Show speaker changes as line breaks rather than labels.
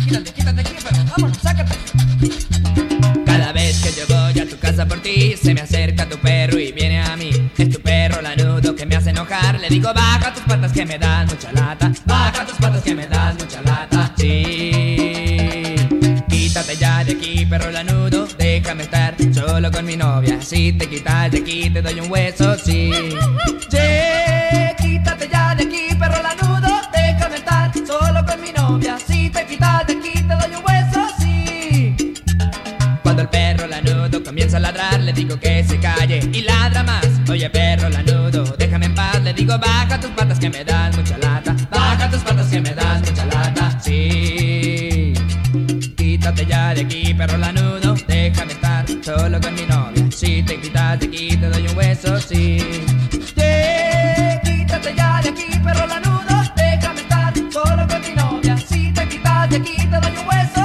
quítate aquí, pero vámonos, sácate. Cada vez que yo voy a tu casa por ti, se me acerca tu perro y viene a mí. Es tu perro lanudo que me hace enojar. Le digo, baja tus patas que me dan mucha lata. Baja tus patas que me dan mucha lata. Sí, quítate ya de aquí, perro lanudo. Déjame estar solo con mi novia. Si te quitas de aquí, te doy un hueso, sí. Yeah, quítate ya de aquí, perro lanudo. Déjame estar solo con mi novia. Si te quitas de aquí, te doy un hueso, sí. Cuando el perro lanudo comienza a ladrar, le digo que se calle y ladra más. Oye, perro lanudo, déjame en paz. Le digo, baja tus patas que me dan mucha lata. Baja tus patas que me dan mucha lata, sí. Quítate ya de aquí, perro lanudo. Déjame estar solo con mi novia. Si te quitas de aquí, te doy un hueso, sí. Yeah, quítate ya de aquí, perro lanudo. Déjame estar solo con mi novia. Si te quitas de aquí, te doy un hueso.